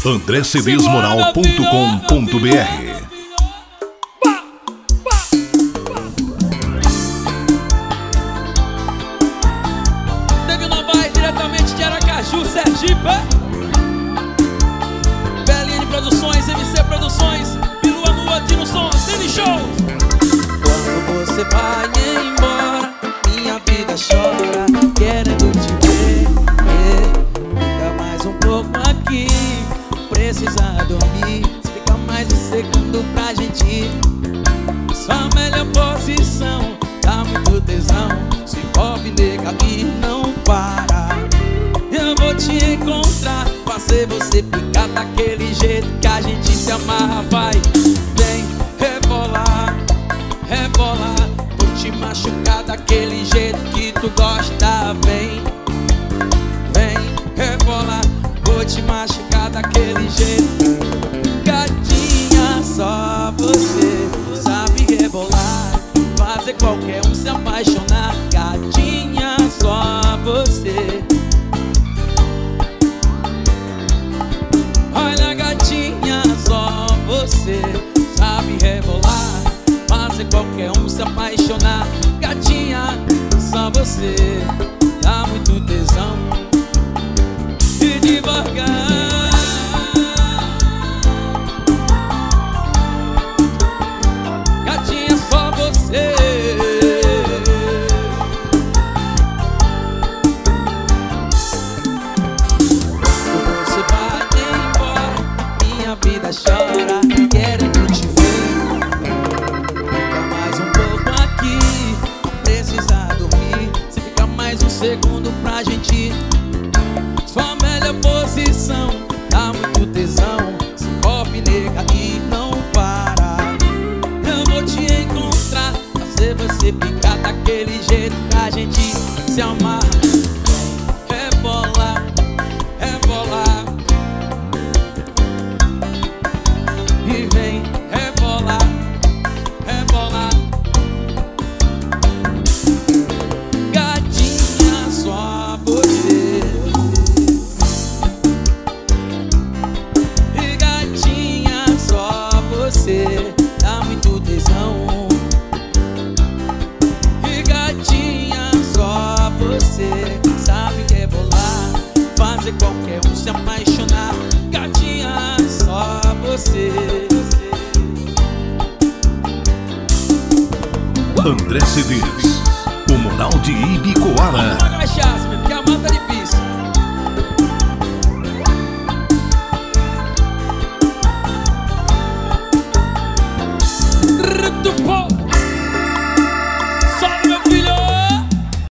andrecedesmoral.com.br. Diretamente de Aracaju, Sergipe. PLN Produções, MC Produções, Bilua Nua, Dino Som, Dini Show. Quando você vai embora, minha vida chora, querendo te ver. Fica mais um pouco aqui, precisa dormir. Fica mais um segundo pra gente ir. Sua melhor posição, dá muito tesão. Se envolve, nega, e não para. Eu vou te encontrar, fazer você ficar daquele jeito que a gente se amarra. Vai, vem, rebolar, rebolar. Vou te machucar daquele jeito que tu gosta. Vem, vem, rebolar. Vou te machucar daquele jeito. Gatinha, só você sabe rebolar, fazer qualquer um se apaixonar. Gatinha, só você. Olha, gatinha, só você sabe rebolar, fazer qualquer um se apaixonar. Gatinha, só você dá muito tesão. E devagar, gatinha, só você. Você vai embora, minha vida chora, querendo te ver. Fica mais um pouco aqui, precisa dormir. Se fica mais um segundo pra gente ir. Sua melhor posição, dá muito tesão. Se envolve, nega, e não para. Eu vou te encontrar, fazer você ficar daquele jeito que a gente se amarra. Rebolar, rebolar. E vem, rebolar, rebolar. Gatinha, só você. E gatinha, só você dá muito tesão. E gatinha, só você sabe rebolar, fazer qualquer um se apaixonar. Gatinha, só você. André Cedês, o Moral de Ibicoara. Cachaça.